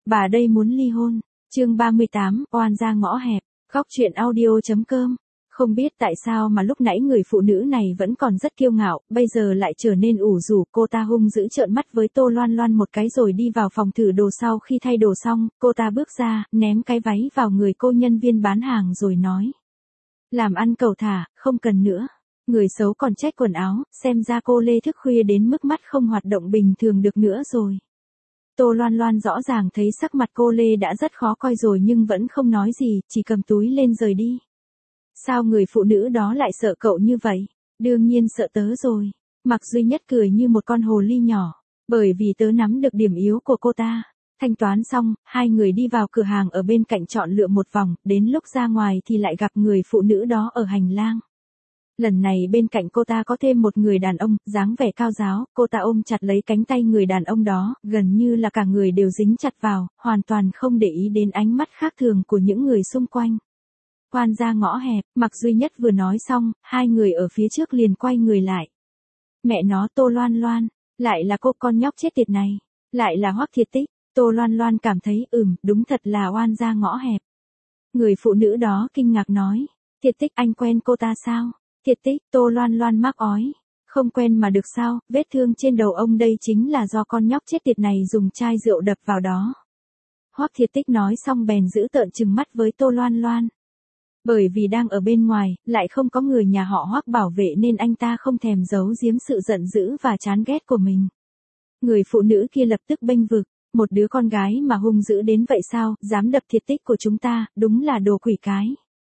Bà đây muốn ly hôn. Chương 38, oan ra ngõ hẹp. Góc truyện audio.com. Không biết tại sao mà lúc nãy người phụ nữ này vẫn còn rất kiêu ngạo, bây giờ lại trở nên ủ rũ. Cô ta hung dữ trợn mắt với Tô Loan Loan một cái rồi đi vào phòng thử đồ. Sau khi thay đồ xong, cô ta bước ra, ném cái váy vào người cô nhân viên bán hàng rồi nói: làm ăn cầu thả, không cần nữa. Người xấu còn trách quần áo, xem ra cô Lê thức khuya đến mức mắt không hoạt động bình thường được nữa rồi. Tô Loan Loan rõ ràng thấy sắc mặt cô Lê đã rất khó coi rồi nhưng vẫn không nói gì, chỉ cầm túi lên rời đi. Sao người phụ nữ đó lại sợ cậu như vậy? Đương nhiên sợ tớ rồi. Mạc Duy Nhất cười như một con hồ ly nhỏ, bởi vì tớ nắm được điểm yếu của cô ta. Thanh toán xong, hai người đi vào cửa hàng ở bên cạnh chọn lựa một vòng, đến lúc ra ngoài thì lại gặp người phụ nữ đó ở hành lang. Lần này bên cạnh cô ta có thêm một người đàn ông, dáng vẻ cao ráo, cô ta ôm chặt lấy cánh tay người đàn ông đó, gần như là cả người đều dính chặt vào, hoàn toàn không để ý đến ánh mắt khác thường của những người xung quanh. Oan ra ngõ hẹp, Mạc Duy Nhất vừa nói xong, hai người ở phía trước liền quay người lại. Mẹ nó, Tô Loan Loan, lại là cô con nhóc chết tiệt này, lại là Hoắc Thiệt Tích. Tô Loan Loan cảm thấy đúng thật là oan ra ngõ hẹp. Người phụ nữ đó kinh ngạc nói: Thiệt Tích, anh quen cô ta sao? Thiệt Tích, Tô Loan Loan mắc ói: không quen mà được sao, vết thương trên đầu ông đây chính là do con nhóc chết tiệt này dùng chai rượu đập vào đó. Hoắc Thiệt Tích nói xong bèn giữ tợn trừng mắt với Tô Loan Loan. Bởi vì đang ở bên ngoài, lại không có người nhà họ Hoắc bảo vệ nên anh ta không thèm giấu giếm sự giận dữ và chán ghét của mình. Người phụ nữ kia lập tức bênh vực: một đứa con gái mà hung dữ đến vậy sao, dám đập Thiệt Tích của chúng ta, đúng là đồ quỷ cái.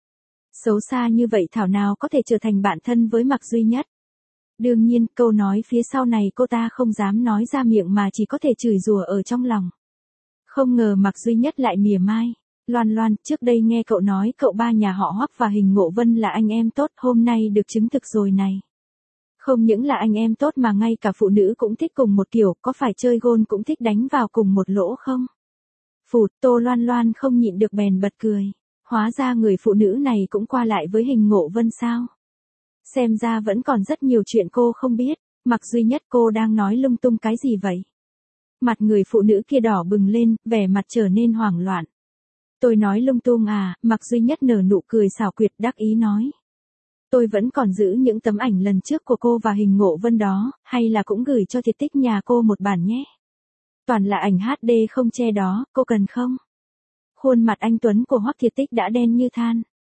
Xấu xa như vậy thảo nào có thể trở thành bạn thân với Mạc Duy Nhất. Đương nhiên, câu nói phía sau này cô ta không dám nói ra miệng mà chỉ có thể chửi rủa ở trong lòng. Không ngờ Mạc Duy Nhất lại mỉa mai: Loan Loan, trước đây nghe cậu nói cậu ba nhà họ Hoắc và Hình Ngộ Vân là anh em tốt, hôm nay được chứng thực rồi này. Không những là anh em tốt mà ngay cả phụ nữ cũng thích cùng một kiểu, có phải chơi gôn cũng thích đánh vào cùng một lỗ không? Phụt, Tô Loan Loan không nhịn được bèn bật cười. Hóa ra người phụ nữ này cũng qua lại với Hình Ngộ Vân sao? Xem ra vẫn còn rất nhiều chuyện cô không biết. Mạc Duy Nhất, cô đang nói lung tung cái gì vậy? Mặt người phụ nữ kia đỏ bừng lên, vẻ mặt trở nên hoảng loạn. Tôi nói lung tung à? Mạc Duy Nhất nở nụ cười xảo quyệt đắc ý nói. Tôi vẫn còn giữ những tấm ảnh lần trước của cô và Hình Ngộ Vân đó, hay là cũng gửi cho Thiệt Tích nhà cô một bản nhé. Toàn là ảnh HD không che đó, cô cần không? Khuôn mặt anh tuấn của Hoắc Thiệt Tích đã đen như than.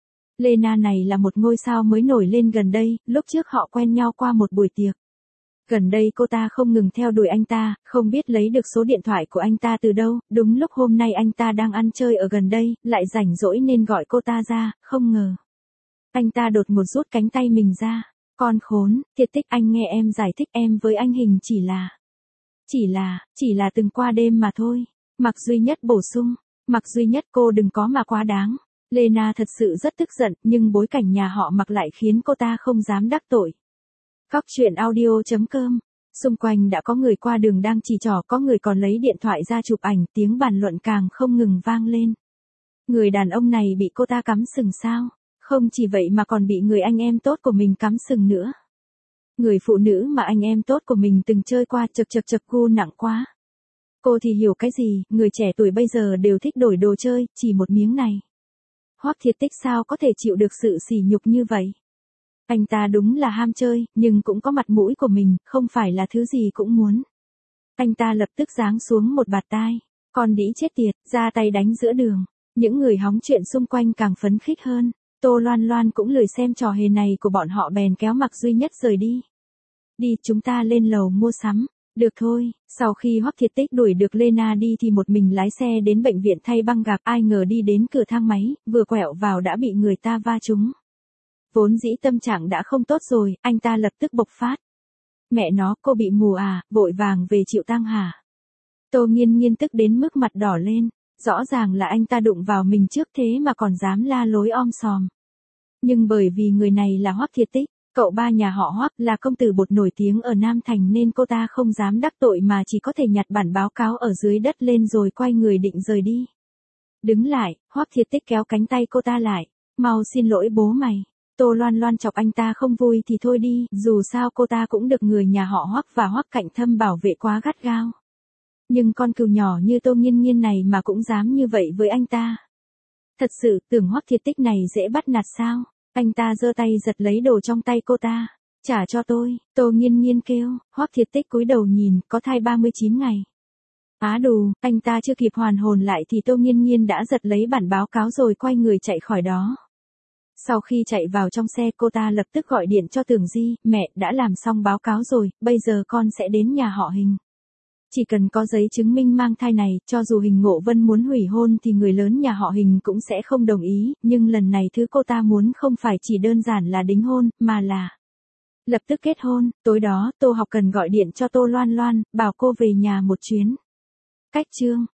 Lena này là một ngôi sao mới nổi lên gần đây, lúc trước họ quen nhau qua một buổi tiệc. Gần đây cô ta không ngừng theo đuổi anh ta, không biết lấy được số điện thoại của anh ta từ đâu, đúng lúc hôm nay anh ta đang ăn chơi ở gần đây, lại rảnh rỗi nên gọi cô ta ra, không ngờ. Anh ta đột ngột rút cánh tay mình ra. Con khốn, Thiệt Tích, anh nghe em giải thích, em với anh Hình chỉ là từng qua đêm mà thôi. Mạc Duy Nhất bổ sung. Mạc Duy Nhất, cô đừng có mà quá đáng. Lena thật sự rất tức giận, nhưng bối cảnh nhà họ Mạc lại khiến cô ta không dám đắc tội. Góc truyện audio.com. Xung quanh đã có người qua đường đang chỉ trỏ, có người còn lấy điện thoại ra chụp ảnh, tiếng bàn luận càng không ngừng vang lên. Người đàn ông này bị cô ta cắm sừng sao? Không chỉ vậy mà còn bị người anh em tốt của mình cắm sừng nữa. Người phụ nữ mà anh em tốt của mình từng chơi qua chật gu nặng quá. Cô thì hiểu cái gì, người trẻ tuổi bây giờ đều thích đổi đồ chơi, chỉ một miếng này. Hoắc Thiệt Tích sao có thể chịu được sự sỉ nhục như vậy? Anh ta đúng là ham chơi, nhưng cũng có mặt mũi của mình, không phải là thứ gì cũng muốn. Anh ta lập tức giáng xuống một bạt tai. Con đĩ chết tiệt, ra tay đánh giữa đường. Những người hóng chuyện xung quanh càng phấn khích hơn. Tô Loan Loan cũng lười xem trò hề này của bọn họ bèn kéo Mạc Duy Nhất rời đi. Đi, chúng ta lên lầu mua sắm. Được thôi, sau khi Hoắc Thiệt Tích đuổi được Lena đi thì một mình lái xe đến bệnh viện thay băng gạc, ai ngờ đi đến cửa thang máy, vừa quẹo vào đã bị người ta va trúng. Vốn dĩ tâm trạng đã không tốt rồi, anh ta lập tức bộc phát. Mẹ nó, cô bị mù à, vội vàng về chịu tang hả? Tô Nghiên Nghiên tức đến mức mặt đỏ lên, rõ ràng là anh ta đụng vào mình trước thế mà còn dám la lối om sòm. Nhưng bởi vì người này là Hoắc Thiệt Tích, cậu ba nhà họ Hoắc là công tử bột nổi tiếng ở Nam Thành nên cô ta không dám đắc tội mà chỉ có thể nhặt bản báo cáo ở dưới đất lên rồi quay người định rời đi. Đứng lại, Hoắc Thiệt Tích kéo cánh tay cô ta lại. Mau xin lỗi bố mày. Tô Loan Loan chọc anh ta không vui thì thôi đi, dù sao cô ta cũng được người nhà họ Hoắc và Hoắc Cạnh Thâm bảo vệ quá gắt gao. Nhưng con cừu nhỏ như Tô Nghiên Nghiên này mà cũng dám như vậy với anh ta. Thật sự tưởng Hoắc Thiệt Tích này dễ bắt nạt sao? Anh ta giơ tay giật lấy đồ trong tay cô ta. Trả cho tôi, Tô Nghiên Nghiên kêu. Hoắc Thiệt Tích cúi đầu nhìn, có thai 39 ngày. Á đù, anh ta chưa kịp hoàn hồn lại thì Tô Nghiên Nghiên đã giật lấy bản báo cáo rồi quay người chạy khỏi đó. Sau khi chạy vào trong xe cô ta lập tức gọi điện cho Tưởng Di, mẹ đã làm xong báo cáo rồi, bây giờ con sẽ đến nhà họ Hình. Chỉ cần có giấy chứng minh mang thai này, cho dù Hình Ngộ Vân muốn hủy hôn thì người lớn nhà họ Hình cũng sẽ không đồng ý, nhưng lần này thứ cô ta muốn không phải chỉ đơn giản là đính hôn, mà là lập tức kết hôn. Tối đó, Tô Học Cần gọi điện cho Tô Loan Loan, bảo cô về nhà một chuyến. Cách chương